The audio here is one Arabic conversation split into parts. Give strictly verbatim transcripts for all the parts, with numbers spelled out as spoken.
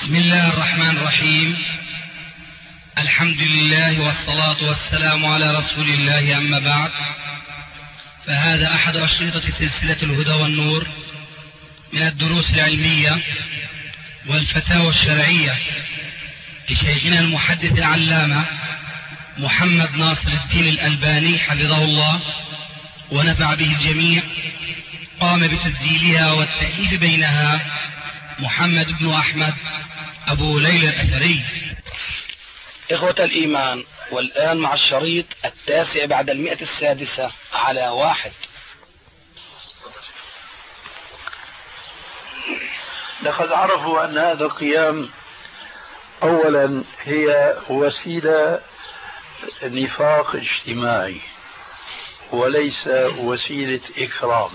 بسم الله الرحمن الرحيم. الحمد لله والصلاة والسلام على رسول الله، أما بعد، فهذا أحد أشرطة سلسلة الهدى والنور من الدروس العلمية والفتاوى الشرعية لشيخنا المحدث العلامة محمد ناصر الدين الألباني حفظه الله ونفع به الجميع. قام بتسجيلها والتأليف بينها محمد بن أحمد أبو ليلى الأثري. إخوة الإيمان، والآن مع الشريط التاسع بعد المئة السادسة على واحد. لقد عرفوا أن هذا القيام أولا هي وسيلة نفاق اجتماعي وليس وسيلة إكرام،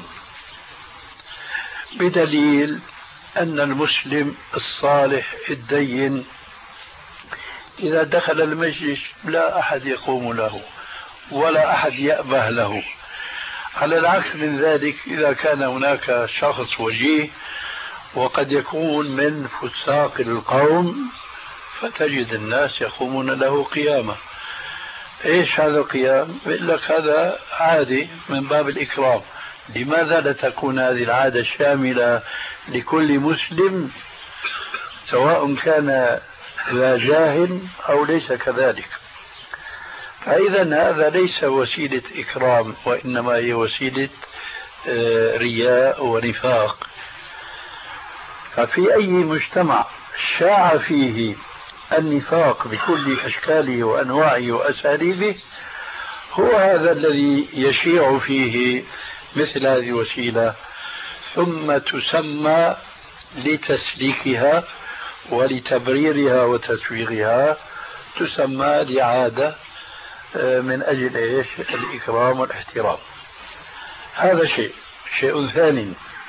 بدليل أن المسلم الصالح الدين إذا دخل المجلس لا أحد يقوم له ولا أحد يأبه له. على العكس من ذلك، إذا كان هناك شخص وجيه وقد يكون من فساق القوم فتجد الناس يقومون له قيامة. إيش هذا القيام؟ بيقول لك هذا عادي من باب الإكرام. لماذا لا تكون هذه العادة شاملة لكل مسلم سواء كان ذا جاه أو ليس كذلك؟ فإذا هذا ليس وسيلة إكرام، وإنما هي وسيلة رياء ونفاق. ففي أي مجتمع شاع فيه النفاق بكل أشكاله وأنواعه وأساليبه، هو هذا الذي يشيع فيه مثل هذه الوسيلة، ثم تسمى لتسليكها ولتبريرها وتسويغها تسمى لعادة من أجل إيش؟ الإكرام والاحترام. هذا شيء. شيء ثاني،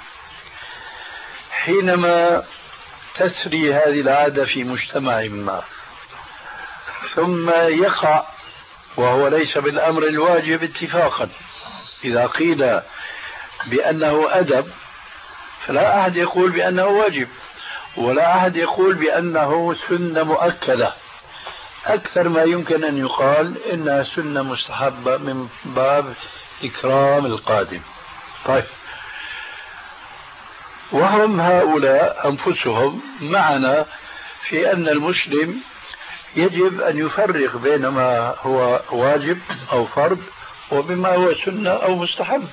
حينما تسري هذه العادة في مجتمع ما ثم يقع، وهو ليس بالأمر الواجب اتفاقا، إذا قيل بأنه أدب فلا أحد يقول بأنه واجب، ولا أحد يقول بأنه سنة مؤكدة. أكثر ما يمكن أن يقال إنها سنة مستحبة من باب إكرام القادم. طيب، وهم هؤلاء أنفسهم معنا في أن المسلم يجب أن يفرق بين ما هو واجب أو فرض وبما هو سنة أو مستحب،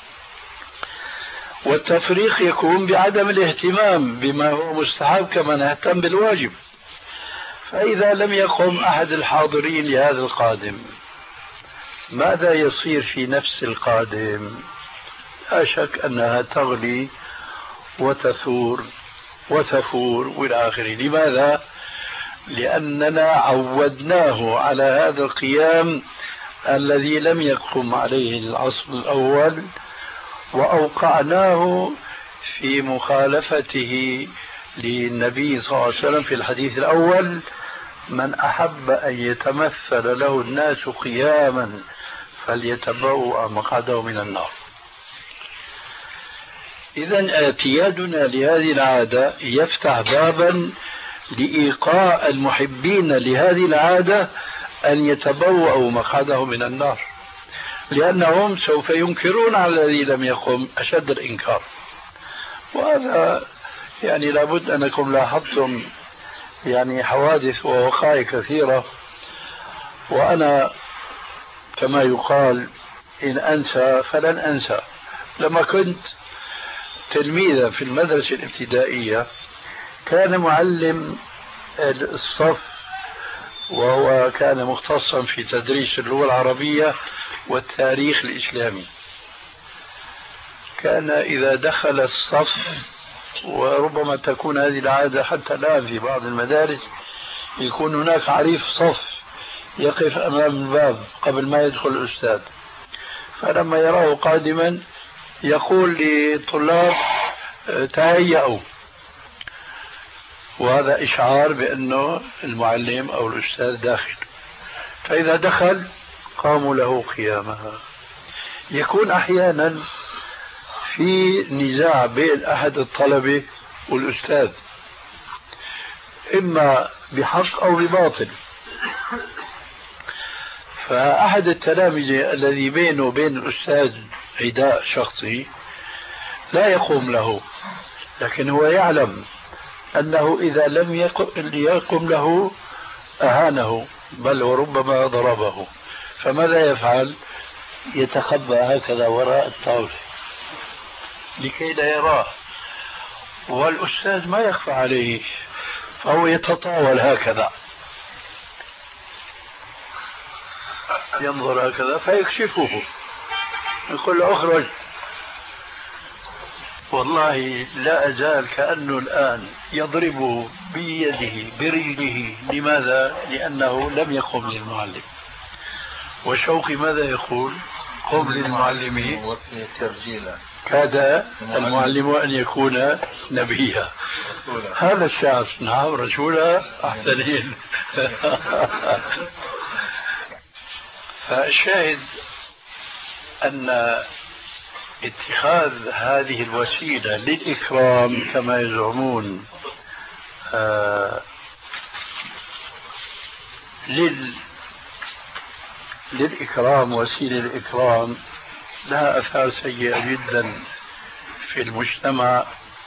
والتفريق يكون بعدم الاهتمام بما هو مستحب كما نهتم بالواجب. فإذا لم يقم أحد الحاضرين لهذا القادم، ماذا يصير في نفس القادم؟ لا شك أنها تغلي وتثور وتفور والى اخره. لماذا؟ لأننا عودناه على هذا القيام الذي لم يقم عليه العصر الأول، وأوقعناه في مخالفته للنبي صلى الله عليه وسلم في الحديث الأول: من أحب أن يتمثل له الناس قياما فليتبوأ مقعده من النار. إذن اعتيادنا لهذه العادة يفتح بابا لإيقاع المحبين لهذه العادة أن يتبوأوا مقعده من النار، لأنهم سوف ينكرون على الذي لم يقم أشد الإنكار. وهذا يعني لابد أنكم لاحظتم يعني حوادث ووقائع كثيرة. وأنا كما يقال إن أنسى فلن أنسى. لما كنت تلميذا في المدرسة الابتدائية كان معلم الصف، وهو كان مختصا في تدريس اللغة العربية والتاريخ الإسلامي، كان إذا دخل الصف، وربما تكون هذه العادة حتى الآن في بعض المدارس، يكون هناك عريف صف يقف أمام الباب قبل ما يدخل الأستاذ، فلما يراه قادما يقول للطلاب: تهيئوا، وهذا إشعار بأنه المعلم أو الأستاذ داخل. فإذا دخل قاموا له قيامها. يكون أحيانا في نزاع بين أحد الطلبة والأستاذ، إما بحق أو بباطل. فأحد التلامذة الذي بينه وبين الأستاذ عداء شخصي لا يقوم له، لكن هو يعلم أنه إذا لم يقم له أهانه بل وربما ضربه، فماذا يفعل؟ يتخبى هكذا وراء الطاولة لكي لا يراه، والأستاذ ما يخفى عليه، فهو يتطاول هكذا، ينظر هكذا فيكشفه، يقول له اخرج. والله لا أزال كأنه الآن يضربه بيده برجله. لماذا؟ لأنه لم يقم للمعلم. وشوقي ماذا يقول؟ قم للمعلم كاد المعلم أن يكون نبيا. هذا الشعر نعم رسولا أحسنين. فالشاهد أن اتخاذ هذه الوسيلة للإكرام كما يزعمون آه لل للإكرام وسيلة الإكرام لها أثار سيئة جدا في المجتمع،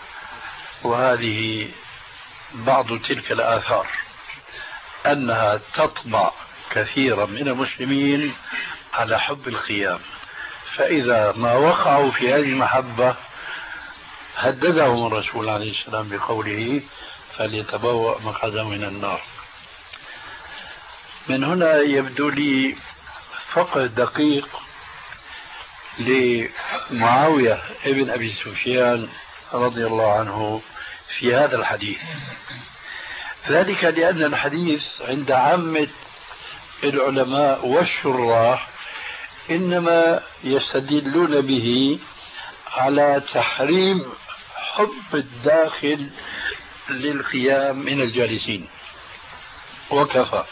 وهذه بعض تلك الآثار أنها تطبع كثيرا من المسلمين على حب القيام، فإذا ما وقعوا في هذه المحبة هددهم الرسول عليه السلام بقوله فليتبوأ مقعده من النار. من هنا يبدو لي فقد دقيق لمعاوية ابن أبي سفيان رضي الله عنه في هذا الحديث، ذلك لأن الحديث عند عامة العلماء والشراح إنما يستدلون به على تحريم حب الداخل للقيام من الجالسين وكفى،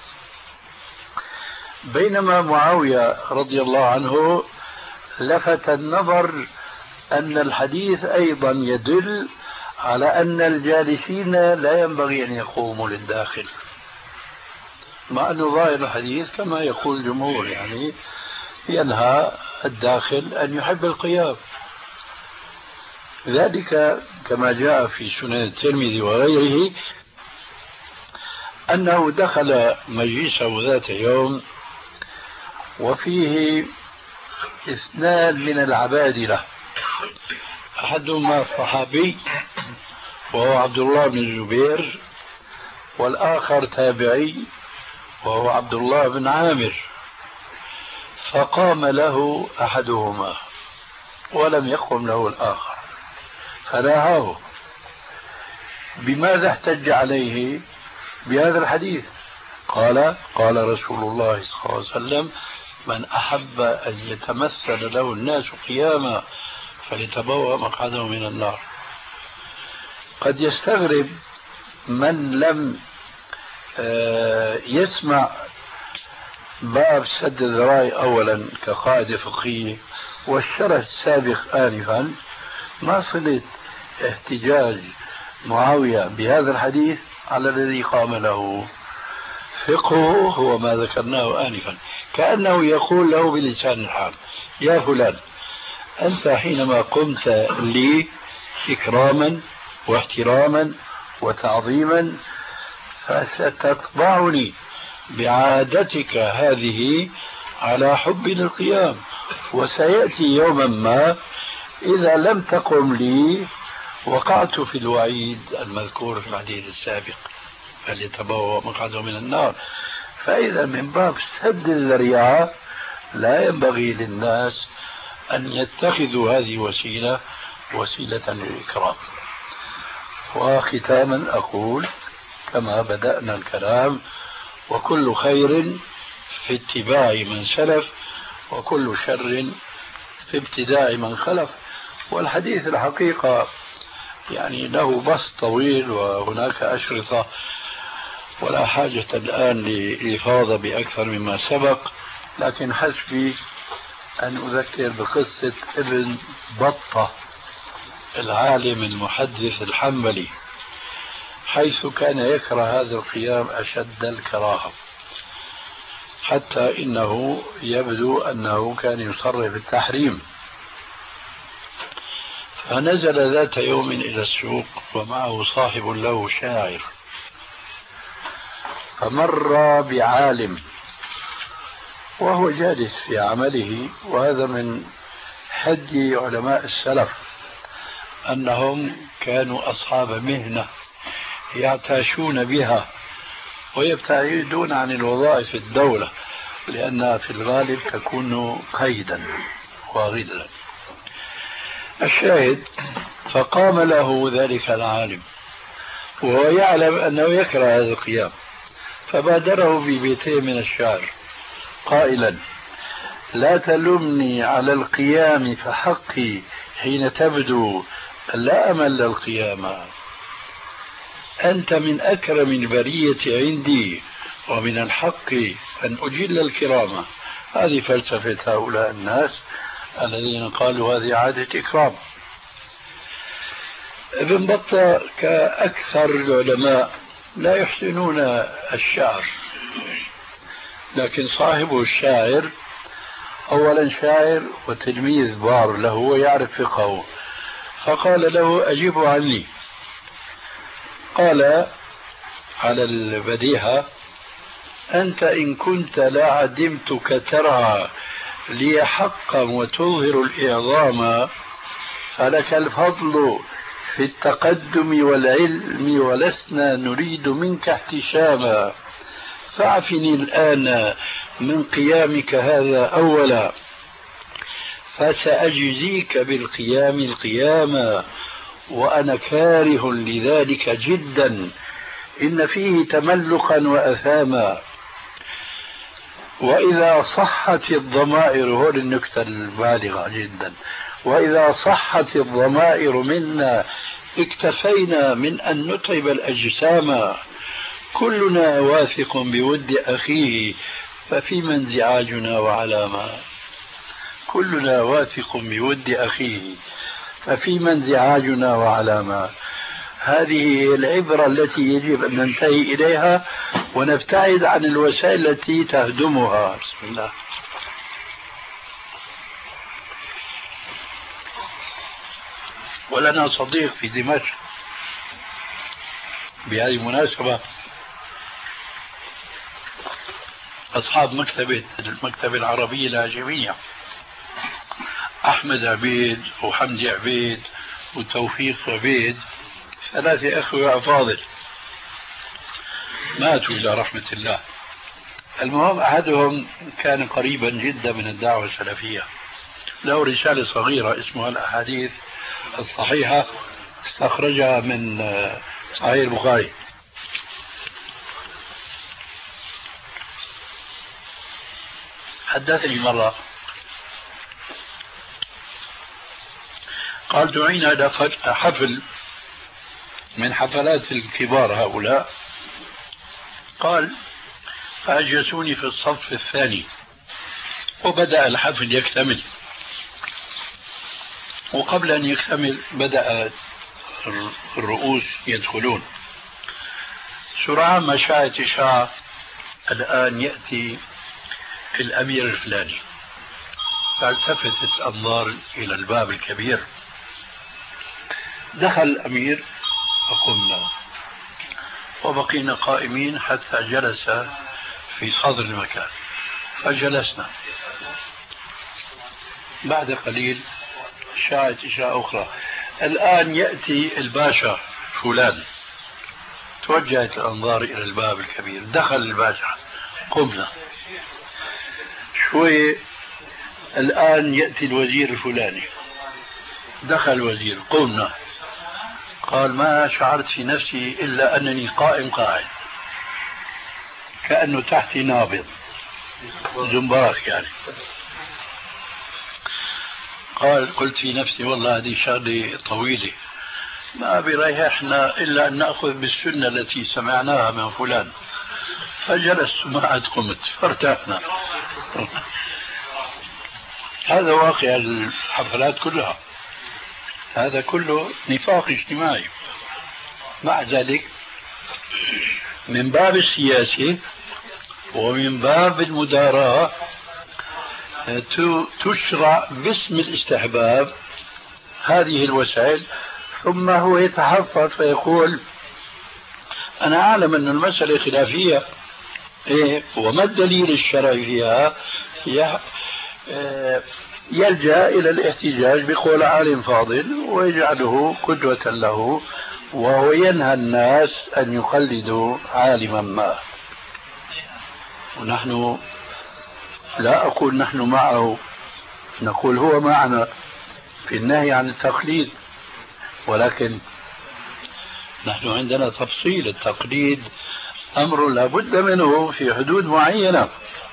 بينما معاوية رضي الله عنه لفت النظر أن الحديث أيضا يدل على أن الجالسين لا ينبغي أن يقوموا للداخل، مع أن ظاهر الحديث كما يقول الجمهور يعني ينهى الداخل أن يحب القيام. ذلك كما جاء في سنن الترمذي وغيره أنه دخل مجلسه ذات يوم وفيه اثنان من العبادلة، أحدهما صحابي وهو عبد الله بن الزبير، والآخر تابعي وهو عبد الله بن عامر. فقام له أحدهما ولم يقم له الآخر فنهاه. بماذا احتج عليه؟ بهذا الحديث. قال قال رسول الله صلى الله عليه وسلم من أحب أن يتمثل له الناس قياما فليتبوأ مقعده من النار. قد يستغرب من لم يسمع باب سد الذرائع أولا كقاعدة فقهية والشرح السابق آنفا، ما صلت احتجاج معاوية بهذا الحديث على الذي قام له. فقهه هو ما ذكرناه آنفا، كأنه يقول له بلسان الحال يا فلان أنت حينما قمت لي إكراما واحتراما وتعظيما فستطبعني بعادتك هذه على حب للقيام، وسيأتي يوما ما إذا لم تقم لي وقعت في الوعيد المذكور في الحديث السابق فليتبوأ مقعده من النار. فإذا من باب سد الذريعة لا ينبغي للناس أن يتخذوا هذه وسيلة وسيلة للإكرام. وختاما أقول كما بدأنا الكلام وكل خير في اتباع من سلف وكل شر في ابتداع من خلف. والحديث الحقيقة يعني له بسط طويل وهناك أشرطة ولا حاجة الآن للإفاضة بأكثر مما سبق، لكن حسبي أن أذكر بقصة ابن بطة العالم المحدث الحنبلي. حيث كان يكره هذا القيام أشد الكراهة، حتى إنه يبدو أنه كان يصرح بالتحريم. فنزل ذات يوم إلى السوق ومعه صاحب له شاعر، فمر بعالم وهو جالس في عمله، وهذا من حد علماء السلف أنهم كانوا أصحاب مهنة يعتاشون بها ويبتعدون عن الوظائف في الدولة، لأنها في الغالب تكون قيدا وغلا. الشاهد فقام له ذلك العالم وهو يعلم أنه يكره هذا القيام، فبادره ببيتين من الشعر قائلا: لا تلمني على القيام فحقي حين تبدو لا أمل القيام، أنت من أكرم البرية عندي ومن الحق أن أجل الكرامة. هذه فلسفة هؤلاء الناس الذين قالوا هذه عادة إكرام. ابن بطة كأكثر العلماء لا يحسنون الشعر، لكن صاحبه الشاعر أولا شاعر وتلميذ بار له ويعرف فقهه، فقال له: أجيب عني. قال على البديهة: أنت إن كنت لا عدمتك ترعى لي حقا وتظهر الإعظام، فلك الفضل في التقدم والعلم ولسنا نريد منك احتشاما، فاعفني الآن من قيامك هذا أولا، فسأجزيك بالقيام القياما، وأنا كاره لذلك جدا، إن فيه تملقا وأثاما. وإذا صحت الضمائر، هو النكتة البالغة جدا، وإذا صحت الضمائر منا اكتفينا من أن نتعب الأجسام، كلنا واثق بود أخيه ففيما انزعاجنا وعلاما. كلنا واثق بود أخيه ففيما انزعاجنا وعلاما. هذه هي العبرة التي يجب أن ننتهي إليها ونبتعد عن الوسائل التي تهدمها. بسم الله. ولنا صديق في دمشق بهذه المناسبة، أصحاب مكتبة المكتبة العربية الهاشمية، أحمد عبيد وحمدي عبيد وتوفيق عبيد، ثلاثة أخوة أفاضل ماتوا إلى رحمة الله. المهم أحدهم كان قريبا جدا من الدعوة السلفية، له رسالة صغيرة اسمها الأحاديث الصحيحة، استخرجها من صحيح البخاري. حدثني مرة قال: دعينا إلى حفل من حفلات الكبار هؤلاء، قال: فأجلسوني في الصف الثاني، وبدأ الحفل يكتمل، وقبل أن يكتمل بدأ الرؤوس يدخلون. سرعان ما شاءت إشاعة: الآن يأتي الأمير الفلاني. فالتفتت الأنظار إلى الباب الكبير، دخل الأمير فقمنا وبقينا قائمين حتى جلس في صدر المكان، فجلسنا. بعد قليل شاعت إشاعة أخرى: الآن يأتي الباشا فلان. توجهت الأنظار إلى الباب الكبير، دخل الباشا، قمنا. شوي: الآن يأتي الوزير الفلاني. دخل الوزير، قمنا. قال: ما شعرت في نفسي إلا أنني قائم قاعد، كأنه تحتي نابض زنبرك يعني. قال: قلت في نفسي والله هذه شغلة طويلة، ما بريحنا إلا أن نأخذ بالسنة التي سمعناها من فلان. فجلست ما عاد قمت، فارتحنا. هذا واقع الحفلات كلها، هذا كله نفاق اجتماعي. مع ذلك من باب السياسة ومن باب المداراة تشرع باسم الاستحباب هذه الوسائل، ثم هو يتحفظ فيقول أنا أعلم أن المسألة خلافية، إيه وما الدليل الشرعي فيها؟ يلجأ إلى الاحتجاج بقول عالم فاضل ويجعله قدوة له، وهو ينهى الناس أن يقلدوا عالما ما. ونحن لا أقول نحن معه، نقول هو معنا في النهي عن التقليد، ولكن نحن عندنا تفصيل. التقليد أمر لا بد منه في حدود معينة،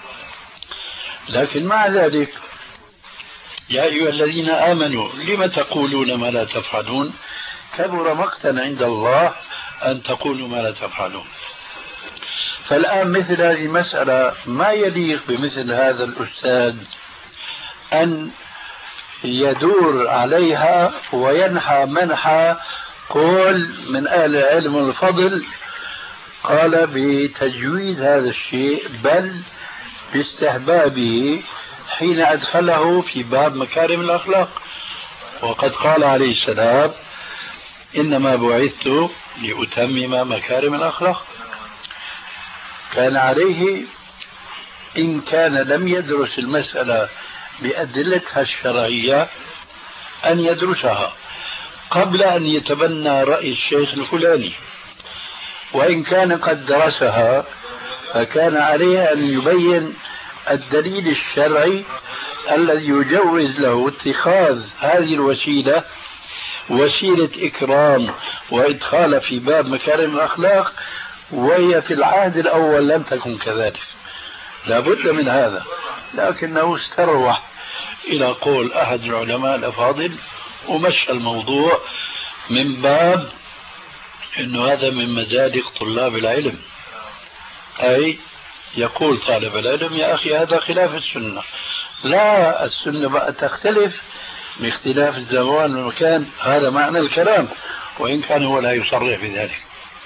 لكن مع ذلك يا أيها الذين آمنوا لم تقولون ما لا تفعلون كبر مقتا عند الله أن تقولوا ما لا تفعلون. فالآن مثل هذه المسألة ما يليق بمثل هذا الأستاذ أن يدور عليها وينحى منحى قول من أهل العلم والفضل قال بتجويد هذا الشيء بل باستحبابه حين أدخله في باب مكارم الأخلاق. وقد قال عليه السلام إنما بعثت لأتمم مكارم الأخلاق. كان عليه إن كان لم يدرس المسألة بأدلتها الشرعية أن يدرسها قبل أن يتبنى رأي الشيخ الفلاني، وإن كان قد درسها فكان عليه أن يبين الدليل الشرعي الذي يجوز له اتخاذ هذه الوسيلة وسيلة إكرام وإدخال في باب مكارم الأخلاق، وهي في العهد الأول لم تكن كذلك. لا بد من هذا، لكنه استروح إلى قول أحد العلماء الأفاضل ومشى الموضوع من باب أنه هذا من مزادق طلاب العلم، أي يقول طالب العلم يا أخي هذا خلاف السنة. لا، السنة بقى تختلف باختلاف الزمان والمكان، هذا معنى الكلام، وإن كان هو لا يصرح بذلك.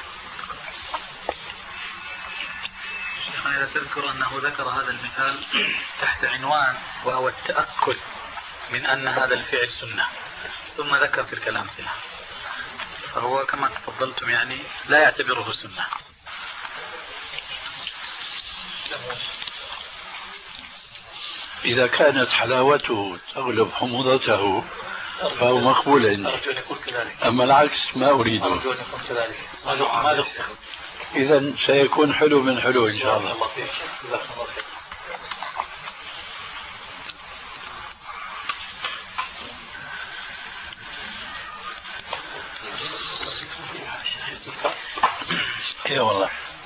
أنا تذكر أنه ذكر هذا المثال تحت عنوان وهو التأكد من أن هذا الفعل سنة، ثم ذكر تلك الأمثلة، فهو كما تفضلتم يعني لا يعتبره سنة. إذا كانت حلاوته تغلب حموضته فهو مقبول عندي، أما العكس ما أريده. إذا سيكون حلو من حلو إن شاء الله. إيه والله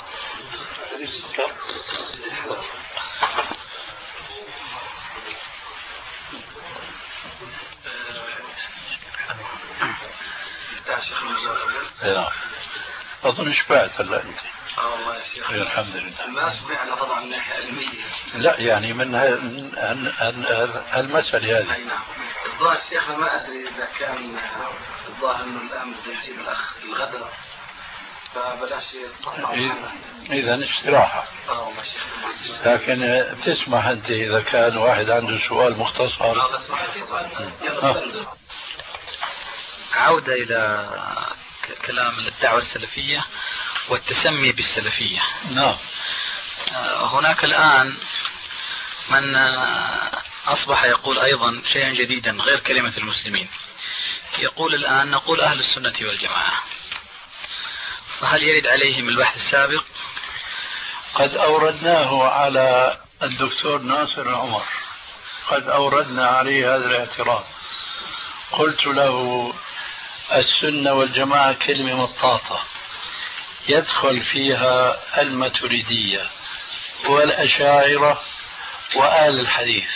أظن شبعت هلا أنت. اه والله يا شيخ. الحمد لله. ما سمعنا طبعا من ناحية علمية. لا يعني من هالمسألة هذه. أي نعم. الظاهر الشيخ ما أدري إذا كان الظاهر إنه الآن بده يجيب الأخ الغدرة، فبلاش يطلع. إذا استراحة. اه والله شيخ. لكن تسمح أنت إذا كان واحد عنده سؤال مختصر. اه بس ما في سؤال. عودة إلى كلام الدعوة السلفية والتسمي بالسلفية. نعم. هناك الآن من أصبح يقول أيضا شيئا جديدا غير كلمة المسلمين، يقول الآن نقول أهل السنة والجماعة، فهل يرد عليهم البحث السابق؟ قد أوردناه على الدكتور ناصر عمر، قد أوردنا عليه هذا الاعتراض، قلت له السنة والجماعة كلمة مطاطة يدخل فيها الماتريدية والأشاعرة وآل الحديث،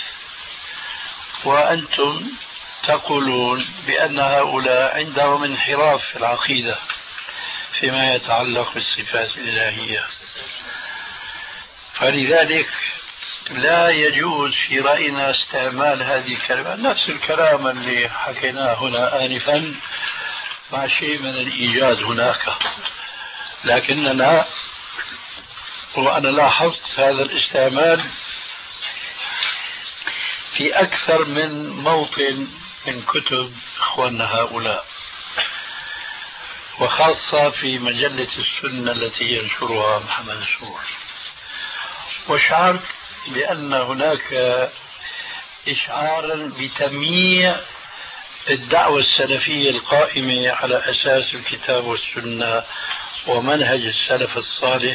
وأنتم تقولون بأن هؤلاء عندهم انحراف في العقيدة فيما يتعلق بالصفات الإلهية، فلذلك لا يجوز في رأينا استعمال هذه الكلمة. نفس الكلام اللي حكيناه هنا آنفا مع شيء من الإيجاز هناك، لكننا وأنا لاحظت هذا الاستعمال في أكثر من موطن من كتب إخواننا هؤلاء، وخاصة في مجلة السنة التي ينشرها محمد سور. وشعرت بأن هناك إشعارا بتمييع الدعوة السلفية القائمة على أساس الكتاب والسنة ومنهج السلف الصالح،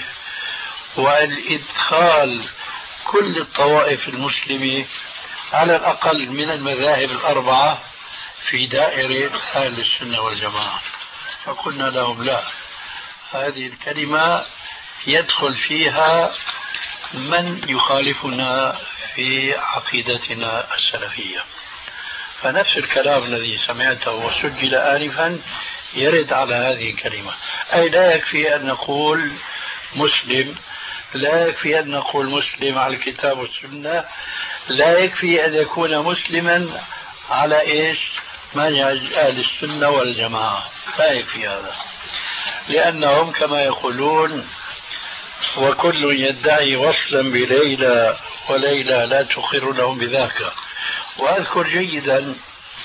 والإدخال كل الطوائف المسلمة على الأقل من المذاهب الأربعة في دائرة أهل السنة والجماعة. فقلنا لهم لا، هذه الكلمة يدخل فيها من يخالفنا في عقيدتنا السلفية. فنفس الكلام الذي سمعته وسجل آنفا يرد على هذه الكلمة، أي لا يكفي أن نقول مسلم، لا يكفي أن نقول مسلم على الكتاب والسنة، لا يكفي أن يكون مسلما على إيش؟ منهج أهل السنة والجماعة، لا يكفي هذا، لأنهم كما يقولون وكل يدعي وصلا بليلى وليلى لا تقر لهم بذاك. وأذكر جيدا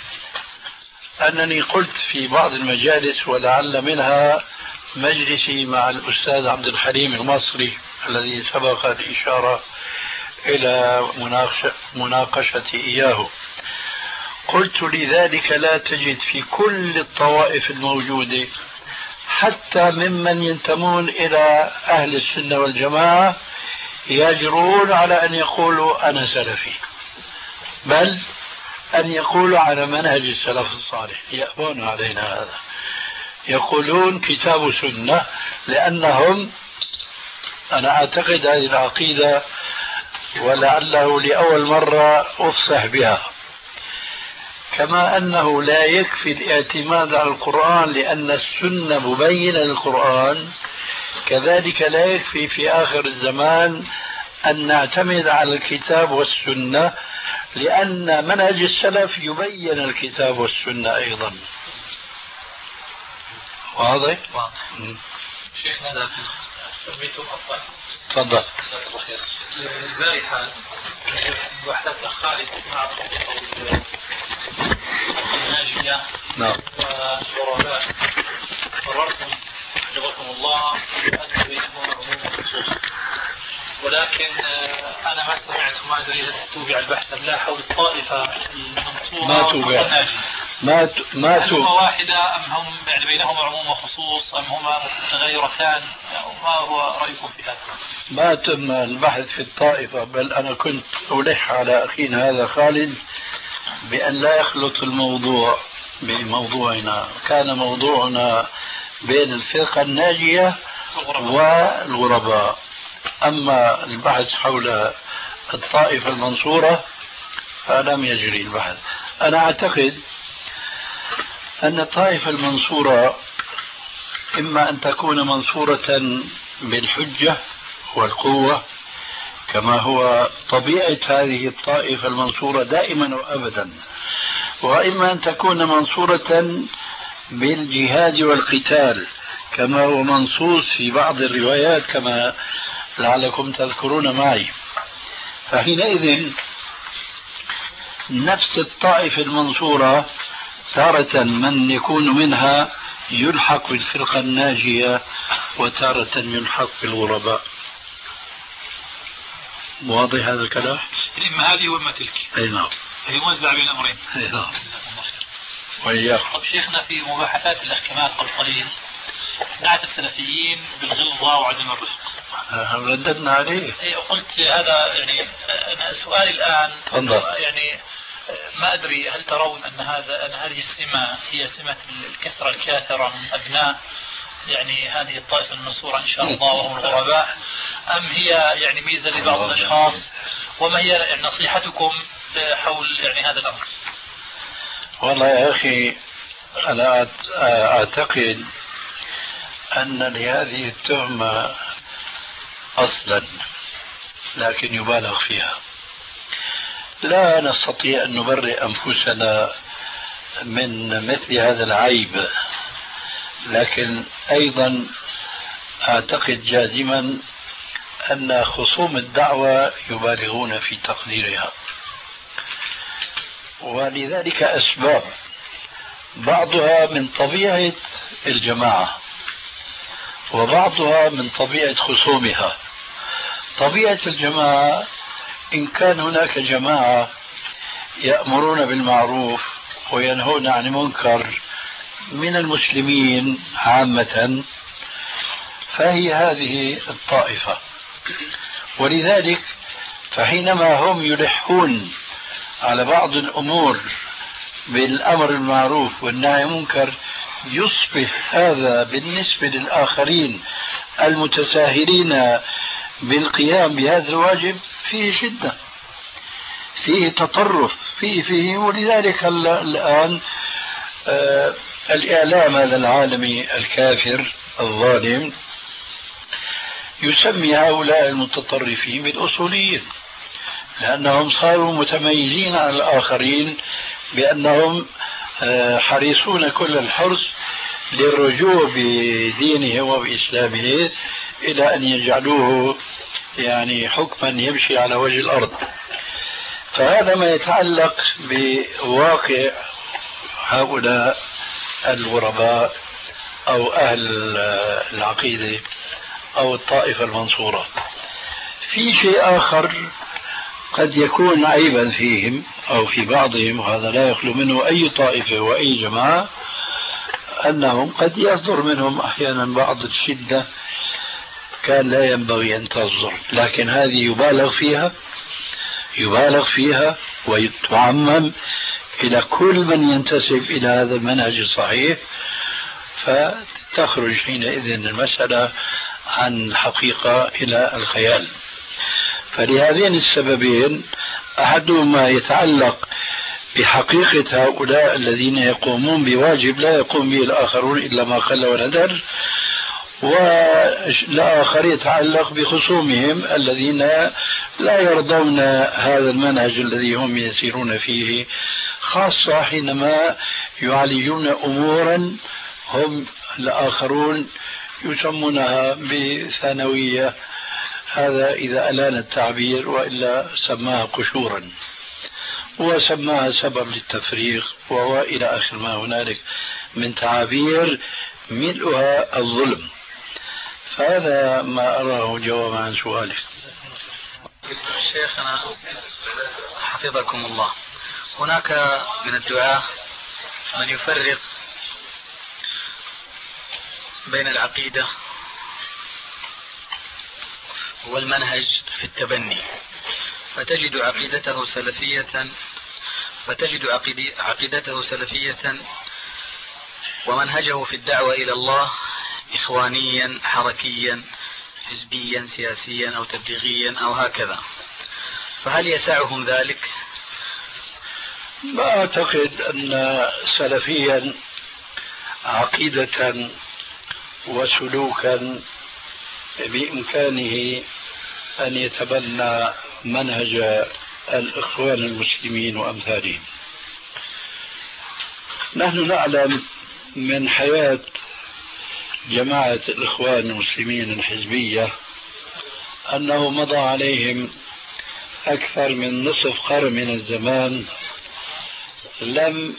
أنني قلت في بعض المجالس ولعل منها مجلسي مع الأستاذ عبد الحليم المصري الذي سبق الإشارة إلى مناقشتي إياه، قلت لذلك لا تجد في كل الطوائف الموجودة حتى ممن ينتمون إلى أهل السنة والجماعة يجرون على أن يقولوا أنا سلفي، بل أن يقولوا على منهج السلف الصالح، يأبون علينا هذا، يقولون كتاب سنة، لأنهم أنا أعتقد هذه العقيدة ولعله لأول مرة أفصح بها، كما أنه لا يكفي الاعتماد على القرآن لأن السنة مبينة للقرآن، كذلك لا يكفي في آخر الزمان أن نعتمد على الكتاب والسنة لأن منهج السلف يبين الكتاب والسنة أيضا. واضح؟ واضح. شيخنا سميتم أفضل. تفضل. البارحة وحدة خالد مع الناجية نعم. والغرباء قررتم حفظكم الله أن تبينون عموم النصوص، ولكن أنا ما سمعت ما أدري إذا تتوبع البحث لا حول الطائفة المنصورة ما توبع ما ت... ما هل هما واحدة أم هم يعني بينهما عموم وخصوص أم هما متغيرتان؟ ما هو رأيكم في هذا؟ ما تم البحث في الطائفة، بل أنا كنت ألح على أخينا هذا خالد بأن لا يخلط الموضوع بموضوعنا. كان موضوعنا بين الفرقة الناجية والغرباء، أما البحث حول الطائفة المنصورة فلم يجري البحث. أنا أعتقد أن الطائفة المنصورة إما أن تكون منصورة بالحجة والقوة كما هو طبيعة هذه الطائفة المنصورة دائما وأبدا، وإما أن تكون منصورة بالجهاد والقتال كما هو منصوص في بعض الروايات كما لعلكم تذكرون معي. فحينئذ نفس الطائفة المنصورة تارة من يكون منها يلحق بالفرقة الناجية وتارة يلحق بالغرباء. واضح هذا الكلام؟ إما هذه وإما تلك. أي نعم. هي موزعة بين الأمرين. أي نعم. وإياكم. طب شيخنا في مباحثات الاحكامات قبل قليل نعت السلفيين بالغلظة وعدم الرفق. رددنا عليه. إيه قلت هذا يعني أنا سؤالي الآن يعني ما أدري هل ترون أن هذا أن هذه السمة هي سمة الكثرة الكاثرة من أبناء يعني هذه الطائفة المنصورة إن شاء الله وهم الغرباء، أم هي يعني ميزة لبعض الأشخاص؟ وما هي يعني نصيحتكم حول يعني هذا الأمر؟ والله يا أخي أنا أعتقد أن لهذه التهمة أصلا لكن يبالغ فيها. لا نستطيع أن نبرئ أنفسنا من مثل هذا العيب، لكن أيضا أعتقد جازما أن خصوم الدعوة يبالغون في تقديرها، ولذلك أسباب، بعضها من طبيعة الجماعة وبعضها من طبيعة خصومها. طبيعة الجماعة إن كان هناك جماعة يأمرون بالمعروف وينهون عن المنكر من المسلمين عامة، فهي هذه الطائفة. ولذلك فحينما هم يلحون على بعض الأمور بالأمر بالمعروف والنهي عن المنكر، يصبح هذا بالنسبة للآخرين المتساهلين بالقيام بهذا الواجب فيه شدة، فيه تطرف، فيه فيه ولذلك الآن آه الإعلام هذا العالمي الكافر الظالم يسمي هؤلاء المتطرفين بالأصوليين، لأنهم صاروا متميزين عن الآخرين بأنهم حريصون كل الحرص للرجوع بدينه وبإسلامه إلى أن يجعلوه يعني حكما يمشي على وجه الأرض. فهذا ما يتعلق بواقع هؤلاء الغرباء أو أهل العقيدة أو الطائفة المنصورة. في شيء آخر قد يكون عيبا فيهم أو في بعضهم، وهذا لا يخلو منه أي طائفة وأي جماعة، أنهم قد يصدر منهم أحيانا بعض الشدة كان لا ينبغي أن تصدر، لكن هذه يبالغ فيها يبالغ فيها ويتعمم إلى كل من ينتسب إلى هذا المنهج الصحيح، فتخرج حينئذ المسألة عن الحقيقة إلى الخيال. فلهذين السببين، أحدهما يتعلق بحقيقة هؤلاء الذين يقومون بواجب لا يقوم به الآخرون إلا ما قل وندر، والآخر يتعلق بخصومهم الذين لا يرضون هذا المنهج الذي هم يسيرون فيه، خاصة حينما يعالجون أمورا هم الآخرون يسمونها بثانوية، هذا إذا ألان التعبير، وإلا سماها قشورا وسماها سبب للتفريق وهو إلى آخر ما هنالك من تعابير ملؤها الظلم. فهذا ما أراه جوابا عن سؤالك. شيخنا حفظكم الله، هناك من الدعاة من يفرق بين العقيدة والمنهج في التبني، فتجد عقيدته سلفية فتجد عقيدته سلفية ومنهجه في الدعوة إلى الله إخوانيا حركيا حزبيا سياسيا أو تبليغيا أو هكذا، فهل يسعهم ذلك؟ ما أعتقد أن سلفيا عقيدة وسلوكا بإمكانه أن يتبنى منهج الإخوان المسلمين وأمثالهم. نحن نعلم من حياة جماعة الإخوان المسلمين الحزبية أنه مضى عليهم أكثر من نصف قرن من الزمان لم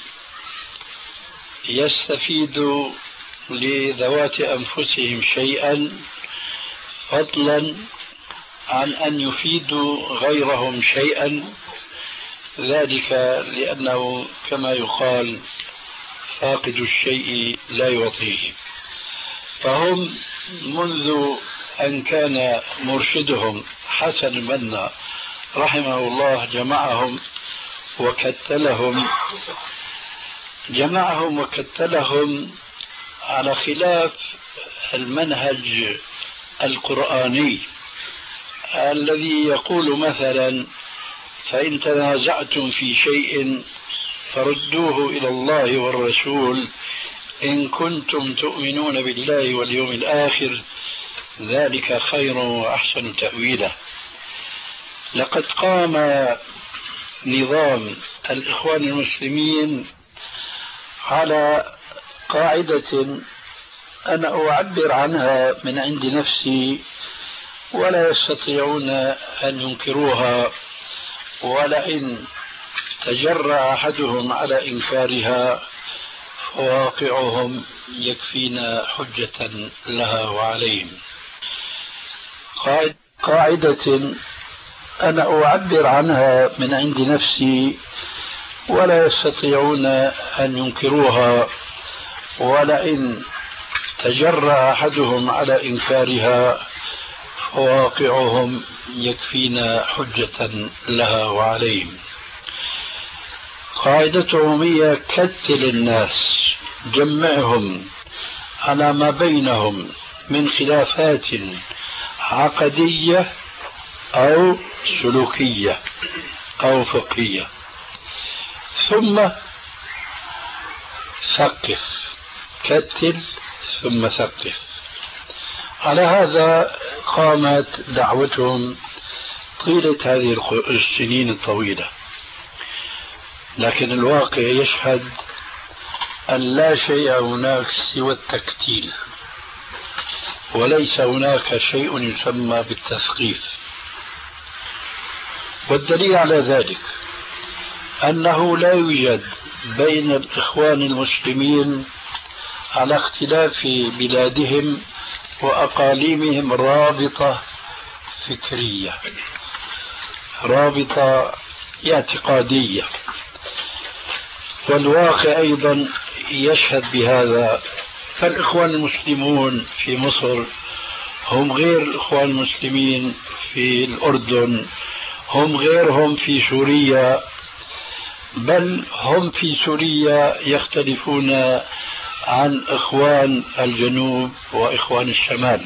يستفيدوا لذوات أنفسهم شيئا، فضلا عن أن يفيدوا غيرهم شيئا، ذلك لأنه كما يقال فاقد الشيء لا يعطيه. فهم منذ أن كان مرشدهم حسن البنا رحمه الله جمعهم وكتلهم جمعهم وكتلهم على خلاف المنهج القرآني الذي يقول مثلا: فإن تنازعتم في شيء فردوه إلى الله والرسول إن كنتم تؤمنون بالله واليوم الآخر ذلك خير وأحسن تأويلا. لقد قام نظام الإخوان المسلمين على قاعدة أنا أعبر عنها من عند نفسي ولا يستطيعون أن ينكروها، ولئن تجرأ أحدهم على إنكارها فواقعهم يكفينا حجة لها وعليهم. قاعدة أنا أعبر عنها من عند نفسي ولا يستطيعون أن ينكروها، ولئن تجرأ أحدهم على إنكارها فواقعهم يكفينا حجة لها وعليهم. قاعدتهم هي كتل الناس، جمعهم على ما بينهم من خلافات عقدية أو سلوكية أو فقهية، ثم ثقف، كتل ثم ثقف. على هذا قامت دعوتهم طيلة هذه السنين الطويلة، لكن الواقع يشهد أن لا شيء هناك سوى التكتيل، وليس هناك شيء يسمى بالتثقيف. والدليل على ذلك أنه لا يوجد بين الإخوان المسلمين على اختلاف بلادهم وأقاليمهم رابطة فكرية، رابطة اعتقادية، والواقع أيضا يشهد بهذا. فالإخوان المسلمون في مصر هم غير الإخوان المسلمين في الأردن، هم غيرهم في سوريا، بل هم في سوريا يختلفون عن إخوان الجنوب وإخوان الشمال.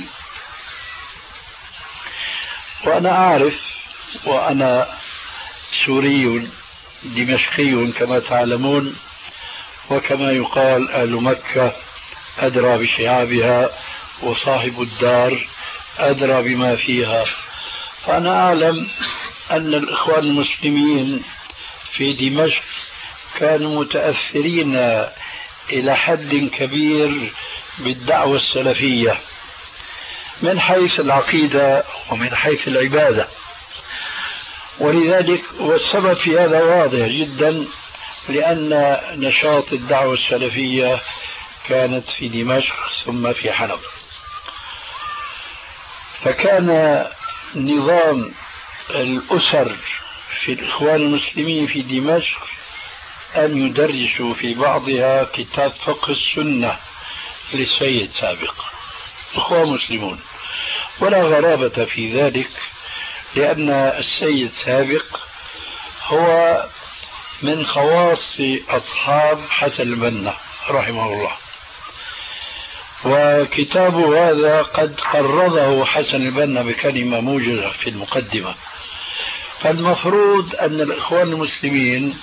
وأنا أعرف، وأنا سوري دمشقي كما تعلمون، وكما يقال أهل مكة أدرى بشعابها وصاحب الدار أدرى بما فيها. فأنا أعلم أن الإخوان المسلمين في دمشق كانوا متأثرين إلى حد كبير بالدعوة السلفية من حيث العقيدة ومن حيث العبادة، ولذلك والسبب في هذا واضح جدا، لأن نشاط الدعوة السلفية كانت في دمشق ثم في حلب. فكان نظام الأسر في الإخوان المسلمين في دمشق أن يدرسوا في بعضها كتاب فقه السنة للسيد سابق، إخوان مسلمون، ولا غرابة في ذلك، لأن السيد سابق هو من خواص أصحاب حسن البنا رحمه الله، وكتابه هذا قد قرضه حسن البنا بكلمة موجزة في المقدمة. فالمفروض أن الإخوان المسلمين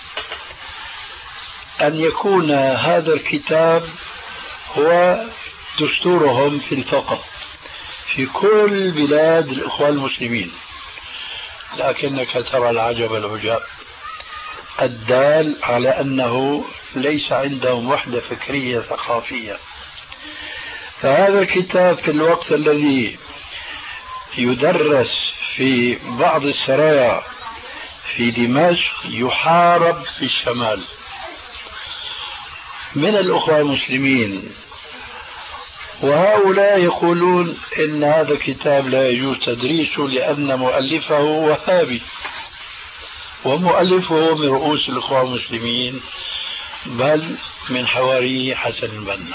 أن يكون هذا الكتاب هو دستورهم في الفقه في كل بلاد الإخوان المسلمين، لكنك ترى العجب العجاب الدال على أنه ليس عندهم وحدة فكرية ثقافية. فهذا الكتاب في الوقت الذي يدرس في بعض السرايا في دمشق يحارب في الشمال من الأخوة المسلمين، وهؤلاء يقولون إن هذا الكتاب لا يجوز تدريسه لأن مؤلفه وهابي، ومؤلفه من رؤوس الأخوة المسلمين بل من حواري حسن البنا.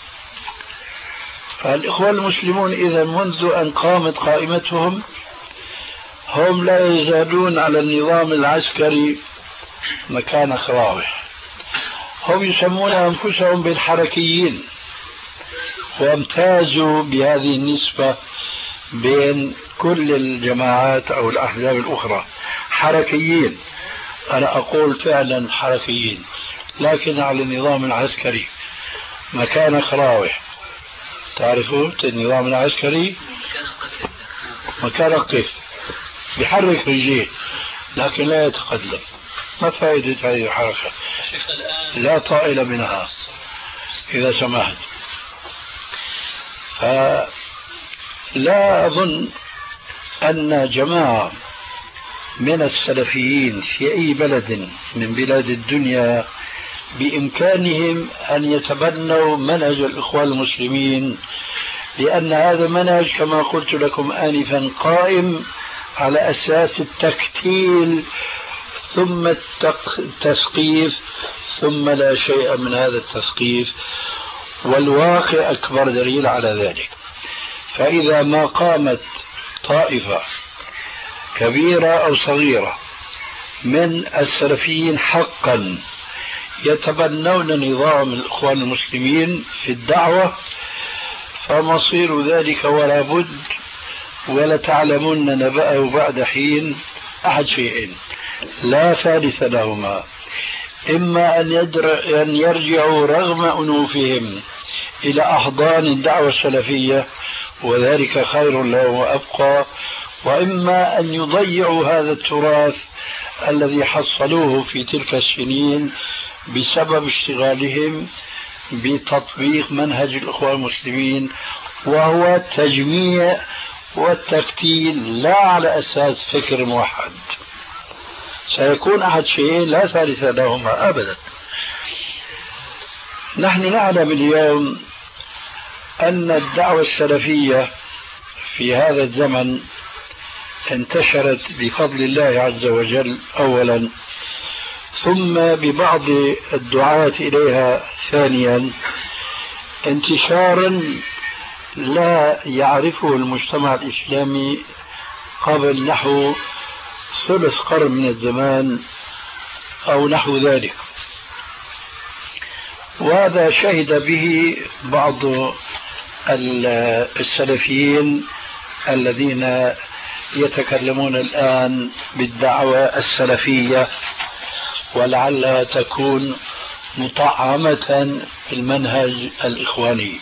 فالإخوة المسلمون إذا منذ أن قامت قائمتهم هم لا يزالون على النظام العسكري مكان خراوح. هم يسمون أنفسهم بالحركيين، وامتازوا بهذه النسبة بين كل الجماعات أو الأحزاب الأخرى، حركيين. أنا أقول فعلا حركيين، لكن على النظام العسكري مكان خراوح. تعرفوا النظام العسكري مكان قف، بيحرك رجليه لكن لا يتقدم. ما فائدة هذه الحركة؟ لا طائل منها إذا سمحت. فلا أظن أن جماعة من السلفيين في أي بلد من بلاد الدنيا بإمكانهم أن يتبنوا منهج الإخوان المسلمين، لأن هذا منهج كما قلت لكم آنفا قائم على أساس التكتيل ثم التثقيف ثم لا شيء من هذا التثقيف، والواقع أكبر دليل على ذلك. فإذا ما قامت طائفة كبيرة أو صغيرة من السلفيين حقا يتبنون نظام الإخوان المسلمين في الدعوة، فمصير ذلك ولا بد ولا تعلمون نبأه بعد حين أحد شيئين لا ثالث لهما: إما أن يرجعوا رغم أنوفهم إلى أحضان الدعوة السلفية وذلك خير له وأبقى، وإما أن يضيعوا هذا التراث الذي حصلوه في تلك السنين بسبب اشتغالهم بتطبيق منهج الإخوان المسلمين، وهو التجميع والتكتيل لا على أساس فكر موحد. سيكون أحد شيئين لا ثالث لهما أبدا. نحن نعلم اليوم أن الدعوة السلفية في هذا الزمن انتشرت بفضل الله عز وجل أولا، ثم ببعض الدعاة إليها ثانيا، انتشارا لا يعرفه المجتمع الإسلامي قبل نحو ثلث قرن من الزمان أو نحو ذلك. وهذا شهد به بعض السلفيين الذين يتكلمون الآن بالدعوة السلفية، ولعلها تكون مطعمة في المنهج الإخواني.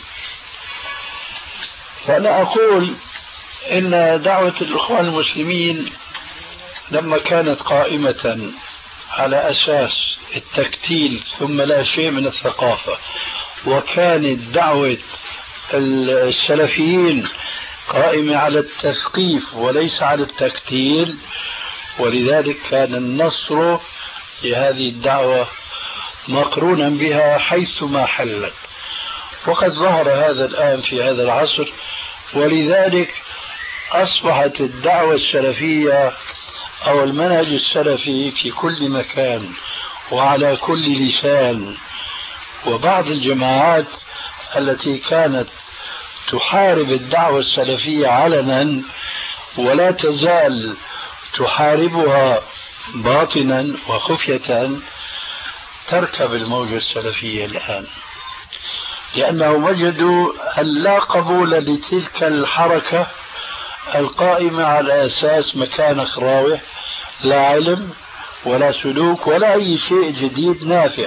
فأنا أقول إن دعوة الإخوان المسلمين لما كانت قائمة على أساس التكتيل ثم لا شيء من الثقافة، وكانت دعوة السلفيين قائمة على التثقيف وليس على التكتيل، ولذلك كان النصر لهذه الدعوة مقرونا بها حيثما حلت. وقد ظهر هذا الآن في هذا العصر، ولذلك أصبحت الدعوة السلفية أو المنهج السلفي في كل مكان وعلى كل لسان. وبعض الجماعات التي كانت تحارب الدعوة السلفية علنا ولا تزال تحاربها باطنا وخفية تركب الموجة السلفية الآن، لأنهم وجدوا أن لا قبول لتلك الحركة القائمة على أساس مكانك راوح، لا علم ولا سلوك ولا أي شيء جديد نافع.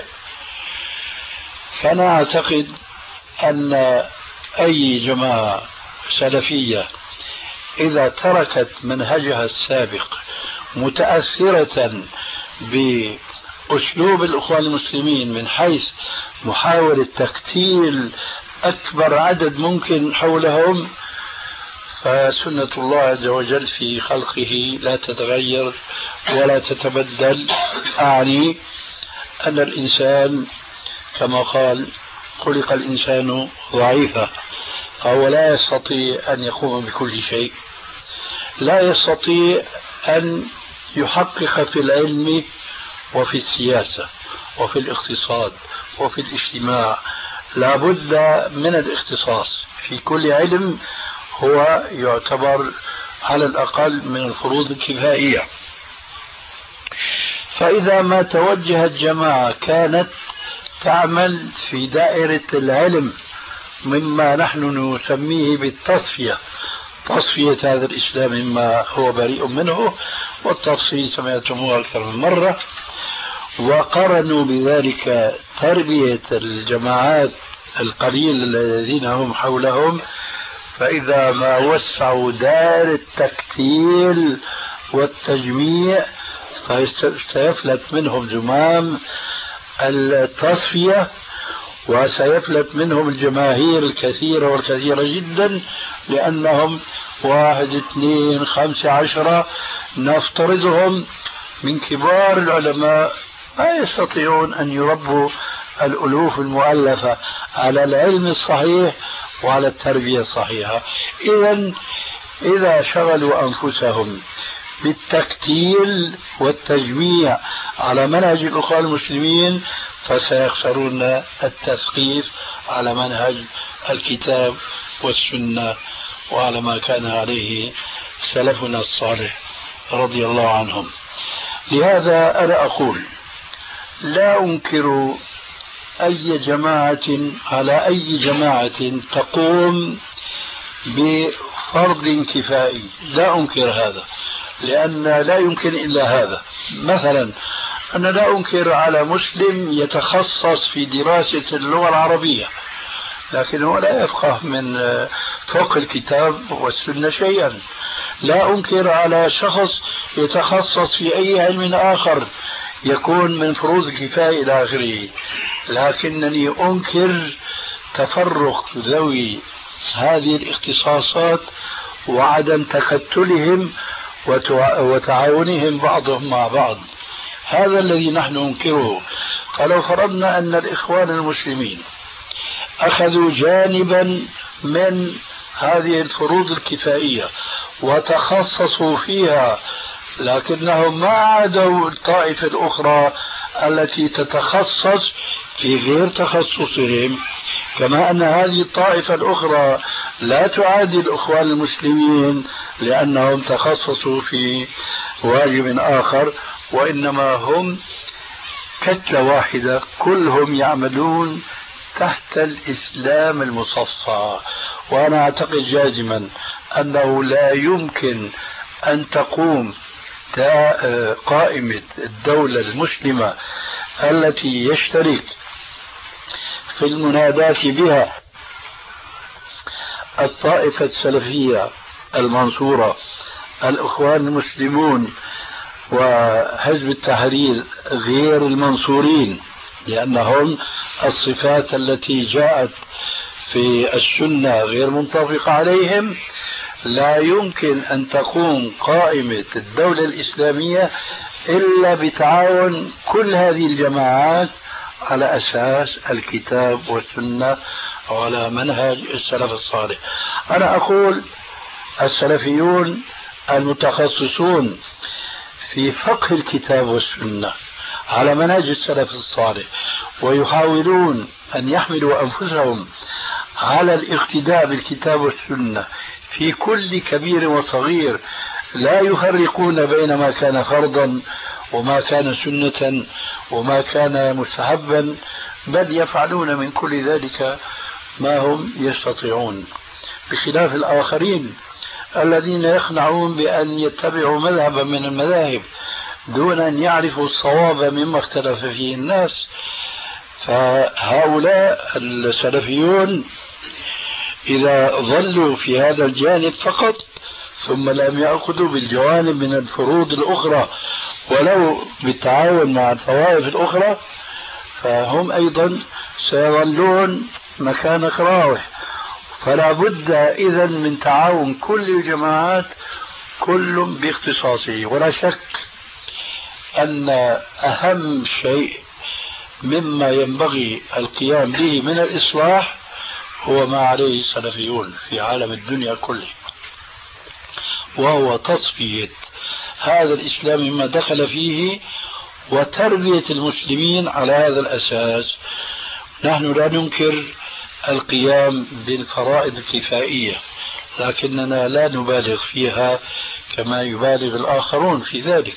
فأنا أعتقد أن أي جماعة سلفية إذا تركت منهجها السابق متأثرة بأسلوب الإخوان المسلمين من حيث محاولة تكتيل أكبر عدد ممكن حولهم، فسنة الله عز وجل في خلقه لا تتغير ولا تتبدل. أعني أن الإنسان كما قال خلق الإنسان ضعيفا، فهو لا يستطيع أن يقوم بكل شيء، لا يستطيع أن يحقق في العلم وفي السياسة وفي الاقتصاد وفي الاجتماع. لا بد من الاختصاص في كل علم، هو يعتبر على الأقل من الفروض الكفائية. فإذا ما توجهت جماعة كانت تعمل في دائرة العلم مما نحن نسميه بالتصفية، تصفية هذا الإسلام مما هو بريء منه، والتفصيل سمعتموه أكثر من مرة، وقرنوا بذلك تربية الجماعات القليل الذين هم حولهم، فإذا ما وسعوا دار التكتيل والتجميع فسيفلت منهم زمام التصفية، وسيفلت منهم الجماهير الكثيرة والكثيرة جدا، لأنهم واحد اثنين خمسة عشرة نفترضهم من كبار العلماء ما يستطيعون أن يربوا الألوف المؤلفة على العلم الصحيح وعلى التربية الصحيحة. إذن إذا شغلوا أنفسهم بالتكتيل والتجميع على منهج الأخوة المسلمين فسيخسرون التثقيف على منهج الكتاب والسنة وعلى ما كان عليه سلفنا الصالح رضي الله عنهم. لهذا أنا أقول لا أنكر أي جماعة على أي جماعة تقوم بفرض كفائي، لا أنكر هذا، لأن لا يمكن إلا هذا. مثلا أنا لا أنكر على مسلم يتخصص في دراسة اللغة العربية لكنه لا يفقه من فوق الكتاب والسنة شيئا. لا أنكر على شخص يتخصص في أي علم آخر يكون من فروض الكفاية إلى آخره، لكنني أنكر تفرق ذوي هذه الاختصاصات وعدم تكتلهم وتعاونهم بعضهم مع بعض. هذا الذي نحن ننكره. فلو فرضنا أن الإخوان المسلمين أخذوا جانبا من هذه الفروض الكفائية وتخصصوا فيها، لكنهم ما عادوا الطائفة الأخرى التي تتخصص في غير تخصصهم، كما أن هذه الطائفة الأخرى لا تعادي الإخوان المسلمين لأنهم تخصصوا في واجب آخر، وإنما هم كتلة واحدة كلهم يعملون تحت الإسلام المصفى. وأنا أعتقد جازما أنه لا يمكن أن تقوم قائمة الدولة المسلمة التي يشترك في المناداة بها الطائفة السلفية المنصورة، الإخوان المسلمون وحزب التحرير غير المنصورين، لأنهم الصفات التي جاءت في السنة غير منطبقة عليهم. لا يمكن أن تقوم قائمة الدولة الإسلامية إلا بتعاون كل هذه الجماعات على أساس الكتاب والسنة وعلى منهج السلف الصالح. أنا أقول السلفيون المتخصصون في فقه الكتاب والسنة على منهج السلف الصالح ويحاولون أن يحملوا أنفسهم على الاقتداء بالكتاب والسنة في كل كبير وصغير، لا يفرقون بين ما كان فرضا وما كان سنة وما كان مستحبا، بل يفعلون من كل ذلك ما هم يستطيعون، بخلاف الآخرين الذين يقنعون بأن يتبعوا مذهبا من المذاهب دون أن يعرفوا الصواب مما اختلف فيه الناس. فهؤلاء السلفيون إذا ظلوا في هذا الجانب فقط ثم لم يأخذوا بالجوانب من الفروض الأخرى ولو بالتعاون مع الطوائف الأخرى فهم أيضا سيظلون مكانك راوح. فلا بد إذن من تعاون كل الجماعات كل باختصاصه. ولا شك أن أهم شيء مما ينبغي القيام به من الإصلاح هو ما عليه السلفيون في عالم الدنيا كله، وهو تصفية هذا الإسلام مما دخل فيه وتربية المسلمين على هذا الأساس. نحن لا ننكر القيام بالفرائض الكفائية لكننا لا نبالغ فيها كما يبالغ الآخرون في ذلك.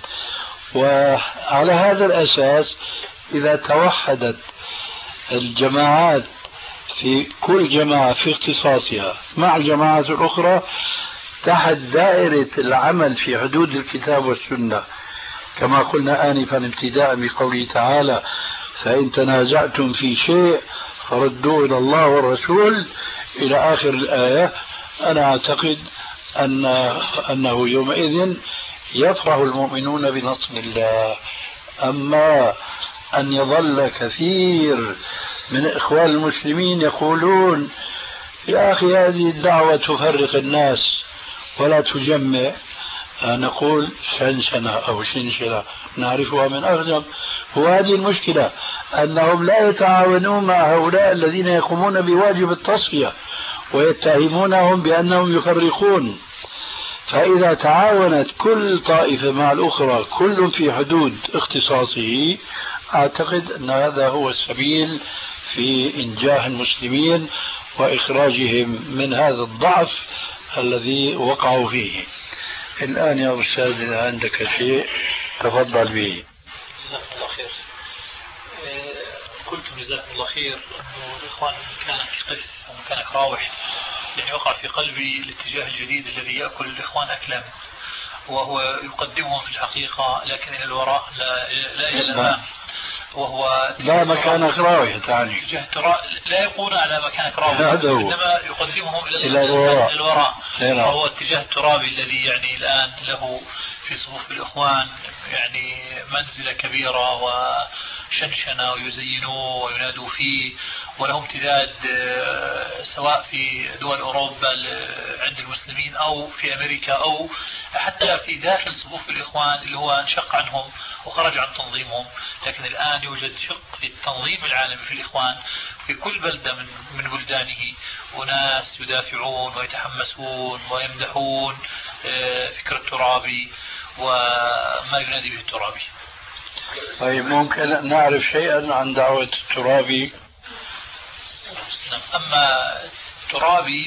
وعلى هذا الأساس إذا توحدت الجماعات في كل جماعة في اختصاصها مع الجماعات الأخرى تحت دائرة العمل في حدود الكتاب والسنة، كما قلنا آنفا ابتداء بقوله تعالى فإن تنازعتم في شيء فردوه إلى الله والرسول إلى آخر الآية، أنا أعتقد أن أنه يومئذ يفرح المؤمنون بنصر الله. أما أن يظل كثير من إخوان المسلمين يقولون يا أخي هذه الدعوة تفرق الناس ولا تجمع، نقول شنشنة أو شنشنة نعرفها من أغزم. وهذه المشكلة أنهم لا يتعاونون مع هؤلاء الذين يقومون بواجب التصفية ويتهمونهم بأنهم يفرقون. فإذا تعاونت كل طائفة مع الأخرى كل في حدود اختصاصه، أعتقد أن هذا هو السبيل في إنجاح المسلمين وإخراجهم من هذا الضعف الذي وقعوا فيه. الآن يا أستاذ إذا عندك شيء تفضل به. جزاكم الله خير. قلتم جزاكم الله خير أنه الإخوان مكانك قف ومكانك راوح، يعني وقع في قلبي الاتجاه الجديد الذي يأكل الإخوان أكلا، وهو يقدمهم في الحقيقة لكن إلى الوراء لا, لا إلى الأمام، وهو لا مكانك راوح تعني لا يقول على مكانك راوح، إنما يقدمهم إلى, إلى الوراء, إلى الوراء. وهو اتجاه الترابي الذي يعني الآن له في صفوف الإخوان يعني منزلة كبيرة وشنشنة ويزينوه وينادوا فيه، وله امتداد سواء في دول أوروبا عند المسلمين أو في أمريكا أو حتى في داخل صفوف الإخوان اللي هو انشق عنهم وخرج عن تنظيمهم. لكن الآن يوجد شق في التنظيم العالمي في الإخوان في كل بلدة من من بلدانه، وناس يدافعون ويتحمسون ويمدحون فكر الترابي وما ينادي به الترابي. طيب ممكن نعرف شيئا عن دعوة الترابي؟ أما الترابي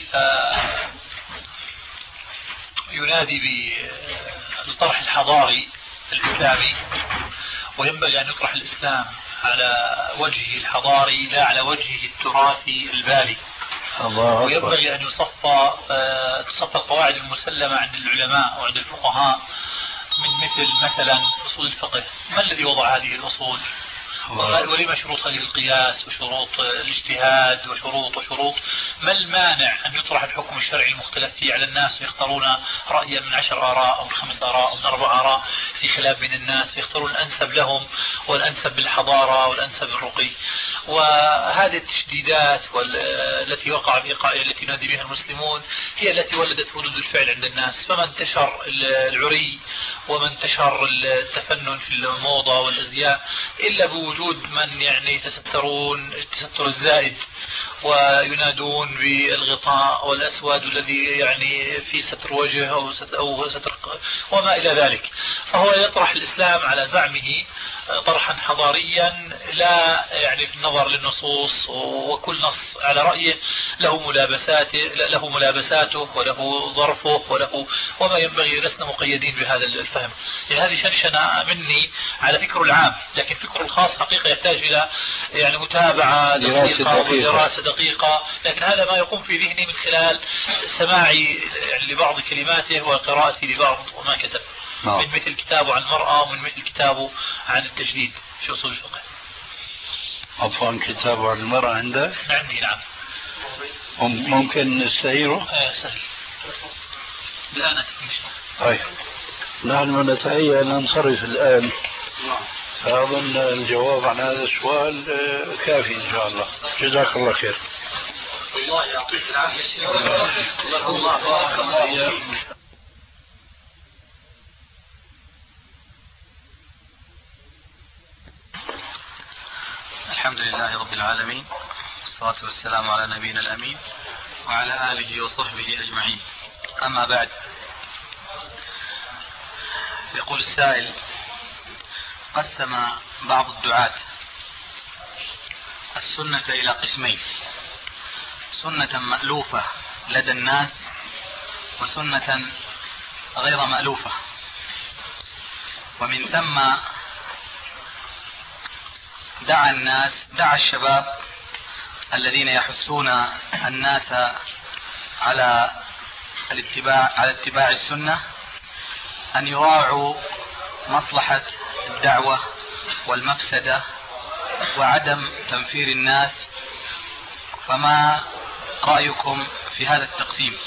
فينادي بالطرح الحضاري الإسلامي، وينبغي أن يطرح الإسلام على وجهه الحضاري لا على وجهه التراثي البالي. وينبغي أن يصفى تصفى القواعد المسلمة عند العلماء وعند الفقهاء من مثل مثلا أصول الفقه. ما الذي وضع هذه الأصول؟ ولما شروط هذه القياس وشروط الاجتهاد وشروط وشروط ما المانع أن يطرح الحكم الشرعي المختلف فيه على الناس ويختارون رأيا من عشر آراء أو من خمس آراء أو من أربع آراء في خلاف بين الناس، يختارون الأنسب لهم والأنسب بالحضارة والأنسب بالرقي. وهذه التشديدات التي وقع في التي ينادي بها المسلمون هي التي ولدت ردود الفعل عند الناس. فما انتشر العري وما انتشر التفنن في الموضة والأزياء إلا بوجود من يعني يتسترون التستر الزائد وينادون بالغطاء والأسود الذي يعني في ستر وجه أو ستر, أو ستر وما إلى ذلك. فهو يطرح الإسلام على زعمه طرحا حضاريا لا يعني في النظر للنصوص، وكل نص على رأيه له ملابساته له ملابساته وله ظرفه وله وما ينبغي. لسنا مقيدين بهذا الفهم. يعني هذه شنشنة مني على فكر العام، لكن فكر الخاص حقيقة يحتاج إلى يعني متابعة دقيقة ودراسة دقيقة. لكن هذا ما يقوم في ذهني من خلال سماعي لبعض كلماته وقراءتي لبعض وما كتب من مثل كتابه عن المرأة ومن مثل كتابه عن التجديد في أصول الفقه. عفوا كتابه عن المرأة عندك؟ عندي نعم. ممكن نستعيره؟ آه سهل. الآن طيب نحن نتهيأ أن ننصرف الآن، فأظن الجواب عن هذا السؤال كافي إن شاء الله. جزاك الله خير. الله يعطيك العافية. الله بارك الله فيك. الحمد لله رب العالمين، والصلاة والسلام على نبينا الأمين وعلى آله وصحبه أجمعين. أما بعد، يقول السائل: قسم بعض الدعاة السنة إلى قسمين: سنة مألوفة لدى الناس وسنة غير مألوفة، ومن ثم دعا الناس دعا الشباب الذين يحثون الناس على الاتباع على اتباع السنة أن يراعوا مصلحة الدعوة والمفسدة وعدم تنفير الناس. فما رأيكم في هذا التقسيم؟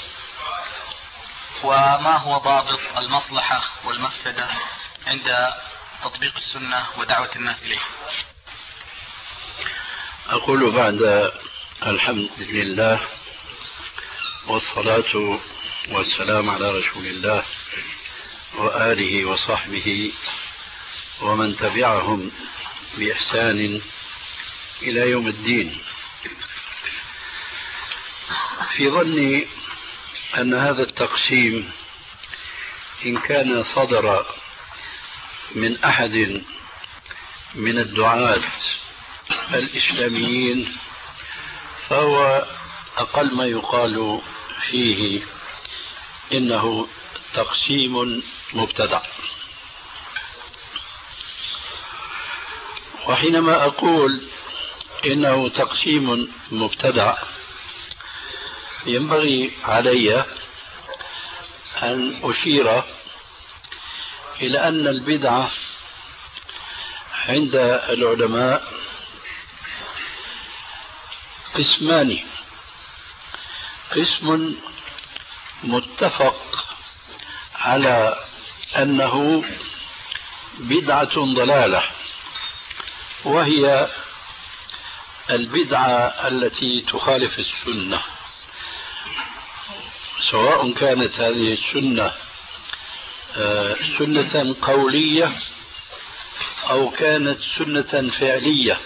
وما هو ضابط المصلحة والمفسدة عند تطبيق السنة ودعوة الناس إليه؟ أقول بعد الحمد لله والصلاة والسلام على رسول الله وآله وصحبه ومن تبعهم بإحسان إلى يوم الدين. في ظني أن هذا التقسيم إن كان صدر من أحد من الدعاة الإسلاميين فهو أقل ما يقال فيه إنه تقسيم مبتدع. وحينما أقول إنه تقسيم مبتدع ينبغي علي أن أشير إلى أن البدعة عند العلماء قسمان: قسم متفق على أنه بدعة ضلالة، وهي البدعة التي تخالف السنة، سواء كانت هذه السنة سنة قولية أو كانت سنة فعلية.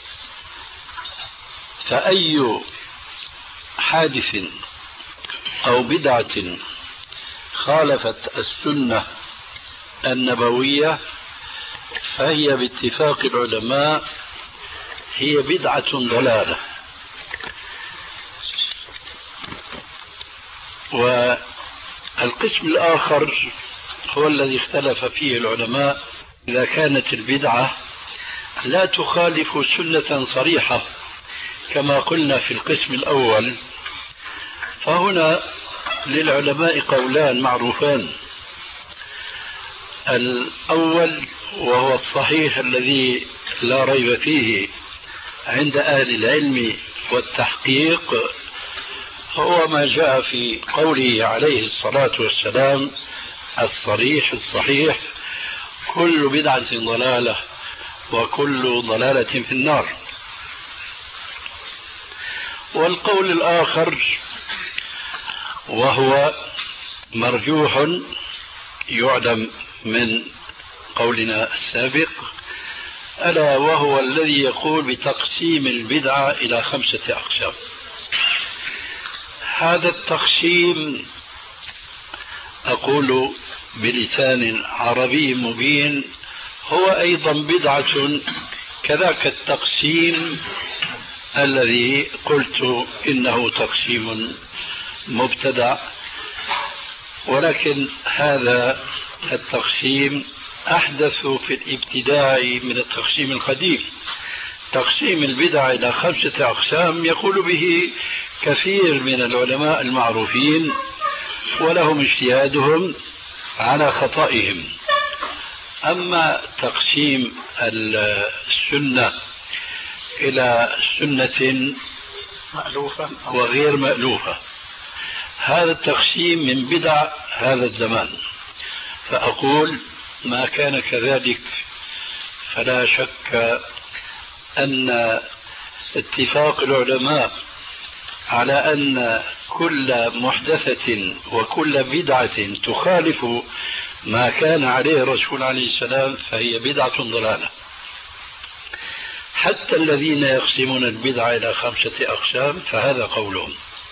فأي حادث أو بدعة خالفت السنة النبوية فهي باتفاق العلماء هي بدعة ضلالة. والقسم الآخر هو الذي اختلف فيه العلماء: إذا كانت البدعة لا تخالف سنة صريحة كما قلنا في القسم الأول، فهنا للعلماء قولان معروفان: الأول وهو الصحيح الذي لا ريب فيه عند أهل العلم والتحقيق، هو ما جاء في قوله عليه الصلاة والسلام الصريح الصحيح: كل بدعة ضلالة وكل ضلالة في النار. والقول الآخر وهو مرجوح يعلم من قولنا السابق، ألا وهو الذي يقول بتقسيم البدعة إلى خمسة أقسام. هذا التقسيم أقول بلسان عربي مبين هو أيضا بدعة كذاك التقسيم الذي قلت إنه تقسيم مبتدع، ولكن هذا التقسيم أحدث في الابتداع من التقسيم القديم. تقسيم البدع إلى خمسة أقسام يقول به كثير من العلماء المعروفين ولهم اجتهادهم على خطئهم. أما تقسيم السنة إلى سنة مألوفة وغير مألوفة، هذا التقسيم من بدع هذا الزمان. فأقول ما كان كذلك فلا شك أن اتفاق العلماء على أن كل محدثة وكل بدعة تخالف ما كان عليه الرسول عليه السلام فهي بدعة ضلالة. حتى الذين يقسمون البدعة إلى خمسة أقسام فهذا قولهم.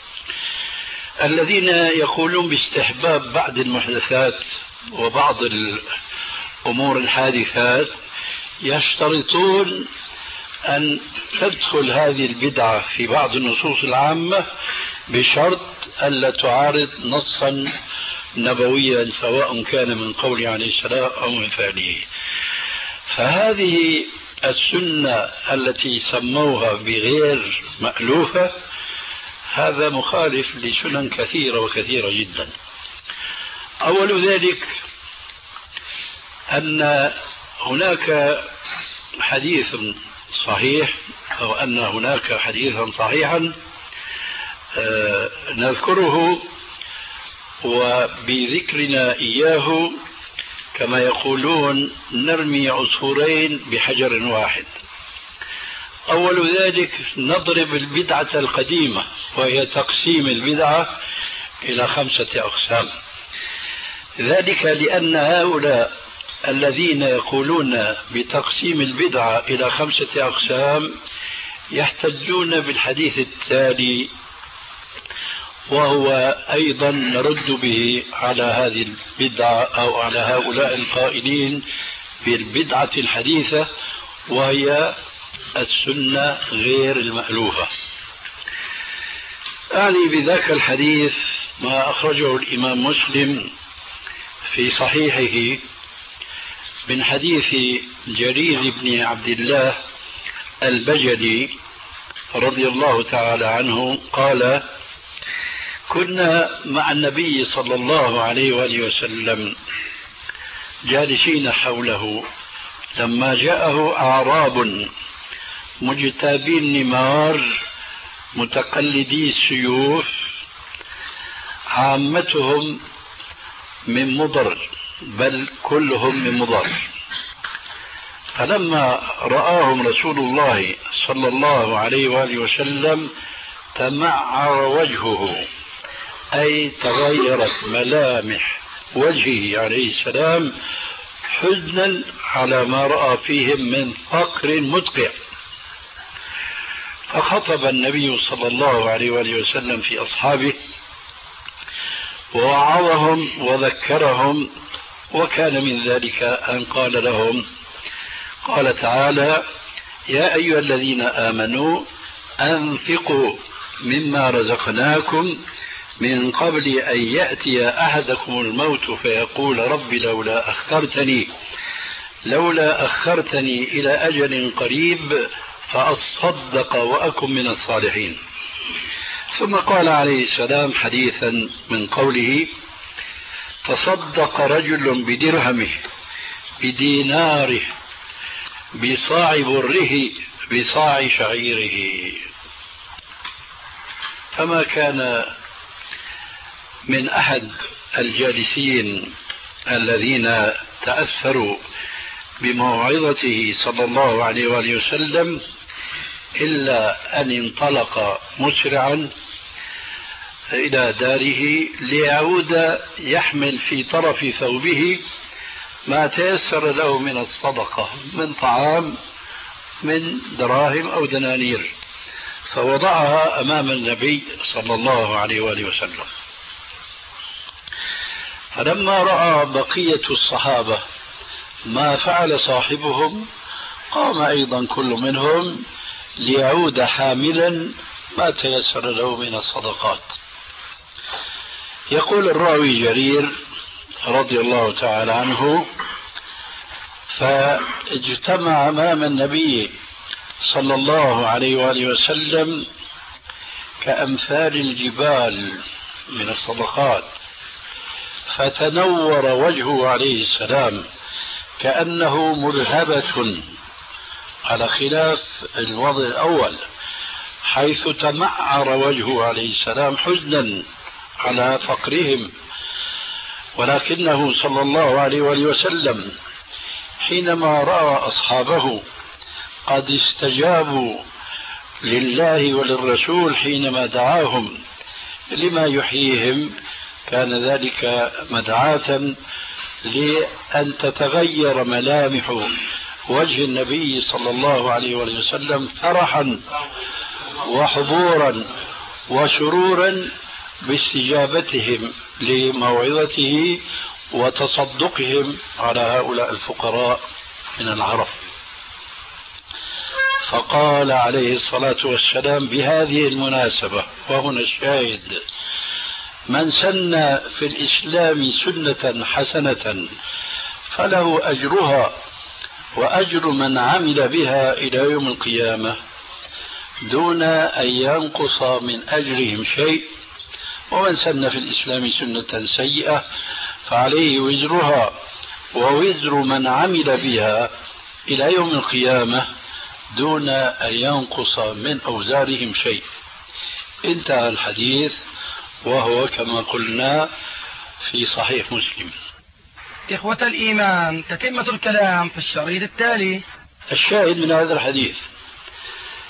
الذين يقولون باستحباب بعض المحدثات وبعض الأمور الحادثات يشترطون أن تدخل هذه البدعة في بعض النصوص العامة بشرط ألا تعارض نصا نبويا سواء كان من قول عليه السلام أو من فعله. فهذه السنة التي سموها بغير مألوفة هذا مخالف لسنن كثيرة وكثيرة جدا. أول ذلك أن هناك حديث صحيح أو أن هناك حديثا صحيحا آه نذكره وبذكرنا إياه كما يقولون نرمي عصفورين بحجر واحد. أول ذلك نضرب البدعة القديمة، وهي تقسيم البدعة إلى خمسة أقسام. ذلك لأن هؤلاء الذين يقولون بتقسيم البدعة إلى خمسة أقسام يحتجون بالحديث التالي، وهو أيضا نرد به على هذه البدعة أو على هؤلاء القائلين بالبدعة الحديثة، وهي السنة غير المألوفة. أعني بذاك الحديث ما أخرجه الإمام مسلم في صحيحه من حديث جرير بن عبد الله البجلي رضي الله تعالى عنه قال: كنا مع النبي صلى الله عليه وآله وسلم جالسين حوله لما جاءه أعراب مجتابي النمار متقلدي السيوف، عامتهم من مضر، بل كلهم من مضر. فلما رآهم رسول الله صلى الله عليه وآله وسلم تمعر وجهه، أي تغيرت ملامح وجهه عليه السلام حزنا على ما رأى فيهم من فقر مدقع. فخطب النبي صلى الله عليه وآله وسلم في أصحابه ووعظهم وذكرهم، وكان من ذلك أن قال لهم: قال تعالى: يا أيها الذين آمنوا أنفقوا مما رزقناكم من قبل أن يأتي أحدكم الموت فيقول رب لولا أخرتني لولا أخرتني إلى أجل قريب فأصدق وأكن من الصالحين. ثم قال عليه السلام حديثا من قوله: تصدق رجل بدرهمه بديناره بصاع بره بصاع شعيره. فما كان من أحد الجالسين الذين تأثروا بموعظته صلى الله عليه وآله وسلم إلا أن انطلق مسرعا إلى داره ليعود يحمل في طرف ثوبه ما تيسر له من الصدقة من طعام من دراهم أو دنانير، فوضعها أمام النبي صلى الله عليه وآله وسلم. فلما رأى بقية الصحابة ما فعل صاحبهم قام أيضا كل منهم ليعود حاملا ما تيسر له من الصدقات. يقول الراوي جرير رضي الله تعالى عنه: فاجتمع أمام النبي صلى الله عليه وآله وسلم كأمثال الجبال من الصدقات، فتنور وجهه عليه السلام كأنه مرهبة، على خلاف الوضع الأول حيث تمعر وجهه عليه السلام حزنا على فقرهم. ولكنه صلى الله عليه وآله وسلم حينما رأى أصحابه قد استجابوا لله وللرسول حينما دعاهم لما يحييهم، كان ذلك مدعاة لأن تتغير ملامح وجه النبي صلى الله عليه وسلم فرحا وحضورا وسرورا باستجابتهم لموعظته وتصدقهم على هؤلاء الفقراء من العرب. فقال عليه الصلاة والسلام بهذه المناسبة، وهنا الشاهد: من سن في الإسلام سنة حسنة فله أجرها وأجر من عمل بها إلى يوم القيامة دون أن ينقص من أجرهم شيء، ومن سن في الإسلام سنة سيئة فعليه وزرها ووزر من عمل بها إلى يوم القيامة دون أن ينقص من أوزارهم شيء. انتهى الحديث، وهو كما قلنا في صحيح مسلم. إخوة الإيمان، تتمة الكلام في الشريط التالي. الشاهد من هذا الحديث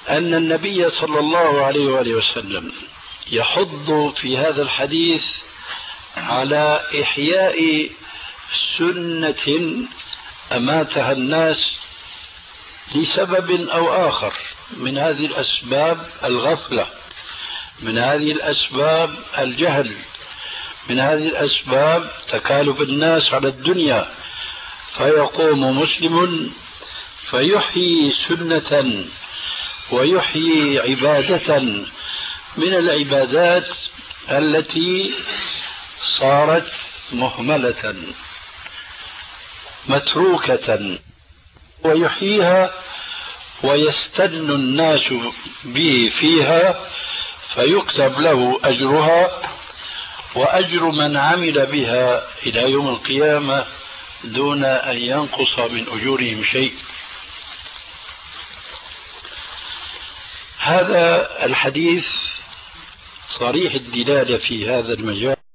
أن النبي صلى الله عليه وآله وسلم يحض في هذا الحديث على إحياء سنة أماتها الناس لسبب أو آخر، من هذه الأسباب الغفلة، من هذه الأسباب الجهل، من هذه الأسباب تكالب الناس على الدنيا، فيقوم مسلم فيحيي سنة ويحيي عبادة من العبادات التي صارت مهملة متروكة، ويحييها ويستن الناس به فيها فيكتب له أجرها وأجر من عمل بها إلى يوم القيامة دون أن ينقص من أجورهم شيء. هذا الحديث صريح الدلالة في هذا المجال.